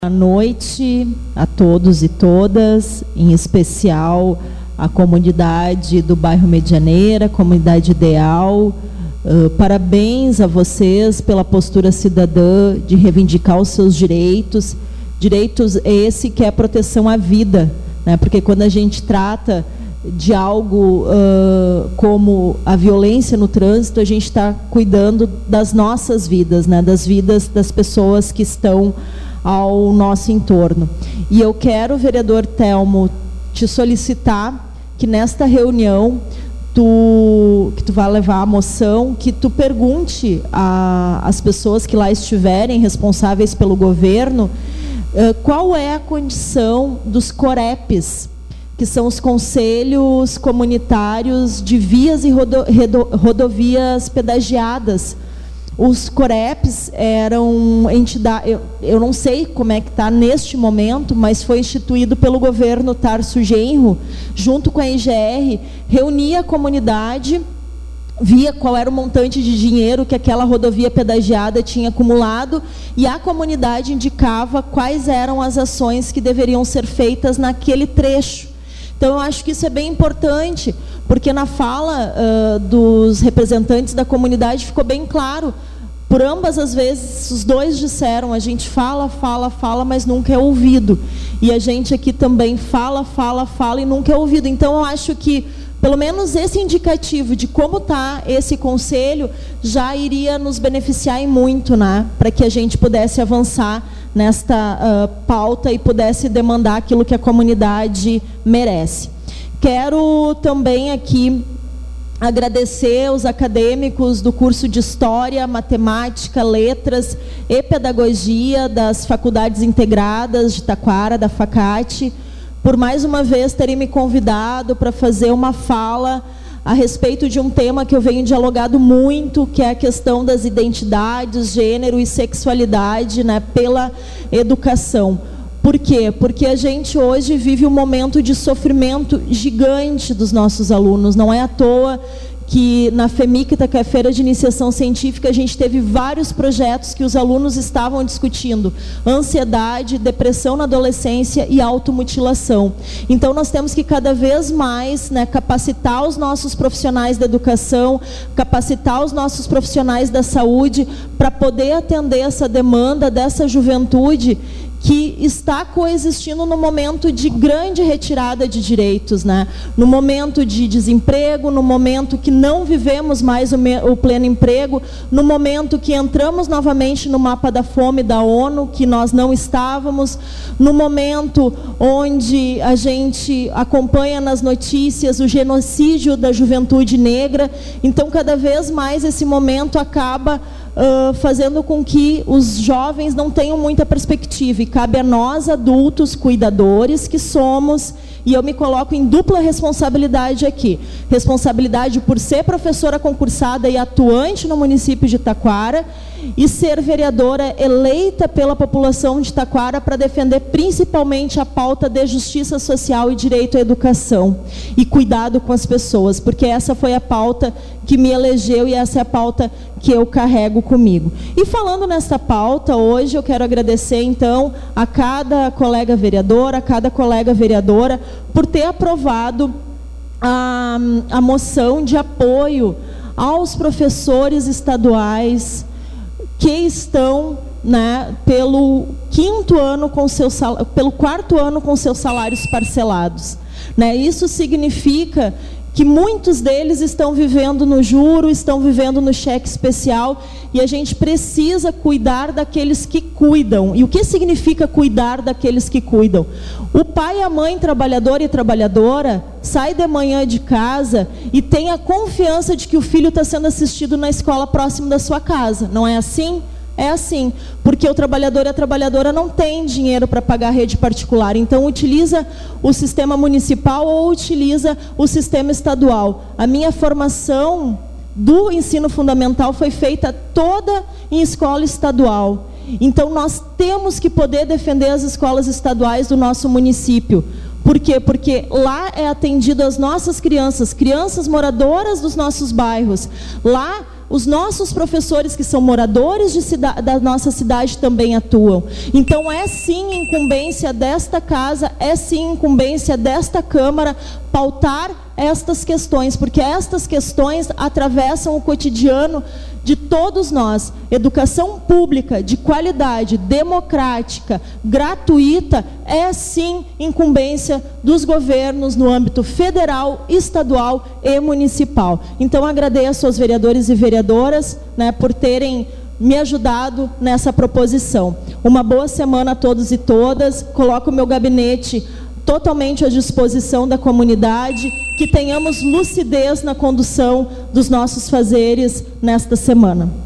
Boa noite a todos e todas, em especial a comunidade do bairro Medianeira, comunidade ideal. Parabéns a vocês pela postura cidadã de reivindicar os seus direitos. Direitos esse que é a proteção à vida, né? Porque quando a gente trata de algo como a violência no trânsito, a gente está cuidando das nossas vidas, né? Das vidas das pessoas que estão ao nosso entorno. E eu quero, vereador Telmo, te solicitar que nesta reunião que tu vai levar a moção, que tu pergunte às pessoas que lá estiverem responsáveis pelo governo qual é a condição dos COREPs, que são os Conselhos Comunitários de Vias e Rodovias Pedagiadas. Os COREPs eram entidades, eu não sei como é que está neste momento, mas foi instituído pelo governo Tarso Genro, junto com a IGR, reunia a comunidade, via qual era o montante de dinheiro que aquela rodovia pedagiada tinha acumulado, e a comunidade indicava quais eram as ações que deveriam ser feitas naquele trecho. Então, eu acho que isso é bem importante, porque na fala dos representantes da comunidade ficou bem claro. Por ambas as vezes, os dois disseram, a gente fala, mas nunca é ouvido. E a gente aqui também fala e nunca é ouvido. Então, eu acho que, pelo menos esse indicativo de como está esse conselho, já iria nos beneficiar em muito, né? Para que a gente pudesse avançar nesta pauta e pudesse demandar aquilo que a comunidade merece. Quero também aqui agradecer os acadêmicos do curso de História, Matemática, Letras e Pedagogia das Faculdades Integradas de Taquara, da FACAT, por mais uma vez terem me convidado para fazer uma fala a respeito de um tema que eu venho dialogado muito, que é a questão das identidades, gênero e sexualidade, né, pela educação. Por quê? Porque a gente hoje vive um momento de sofrimento gigante dos nossos alunos. Não é à toa que na FEMICTA, que é a Feira de Iniciação Científica, a gente teve vários projetos que os alunos estavam discutindo: ansiedade, depressão na adolescência e automutilação. Então, nós temos que cada vez mais, né, capacitar os nossos profissionais da educação, capacitar os nossos profissionais da saúde, para poder atender essa demanda dessa juventude que está coexistindo no momento de grande retirada de direitos, né? No momento de desemprego, no momento que não vivemos mais o pleno emprego, no momento que entramos novamente no mapa da fome da ONU, que nós não estávamos, no momento onde a gente acompanha nas notícias o genocídio da juventude negra. Então, cada vez mais esse momento acaba fazendo com que os jovens não tenham muita perspectiva, e cabe a nós, adultos, cuidadores que somos, e eu me coloco em dupla responsabilidade aqui. Responsabilidade por ser professora concursada e atuante no município de Taquara, e ser vereadora eleita pela população de Taquara para defender principalmente a pauta de justiça social e direito à educação e cuidado com as pessoas, porque essa foi a pauta que me elegeu e essa é a pauta que eu carrego comigo. E falando nessa pauta, hoje eu quero agradecer então a cada colega vereadora, a cada colega vereadora por ter aprovado a moção de apoio aos professores estaduais que estão, né, pelo quarto ano com seus salários parcelados, né? Isso significa que muitos deles estão vivendo no juro, estão vivendo no cheque especial, e a gente precisa cuidar daqueles que cuidam. E o que significa cuidar daqueles que cuidam? O pai e a mãe, trabalhador e trabalhadora, sai de manhã de casa e tem a confiança de que o filho está sendo assistido na escola próximo da sua casa. Não é assim? É assim, porque o trabalhador e a trabalhadora não tem dinheiro para pagar a rede particular, então utiliza o sistema municipal ou utiliza o sistema estadual. A minha formação do ensino fundamental foi feita toda em escola estadual. Então nós temos que poder defender as escolas estaduais do nosso município. Por quê? Porque lá é atendido as nossas crianças, crianças moradoras dos nossos bairros. Lá os nossos professores que são moradores da nossa cidade também atuam. Então é sim incumbência desta casa, é sim incumbência desta Câmara pautar estas questões, porque estas questões atravessam o cotidiano de todos nós. Educação pública, de qualidade, democrática, gratuita, é sim incumbência dos governos no âmbito federal, estadual e municipal. Então agradeço aos vereadores e vereadoras, né, por terem me ajudado nessa proposição. Uma boa semana a todos e todas. Coloco o meu gabinete totalmente à disposição da comunidade, que tenhamos lucidez na condução dos nossos fazeres nesta semana.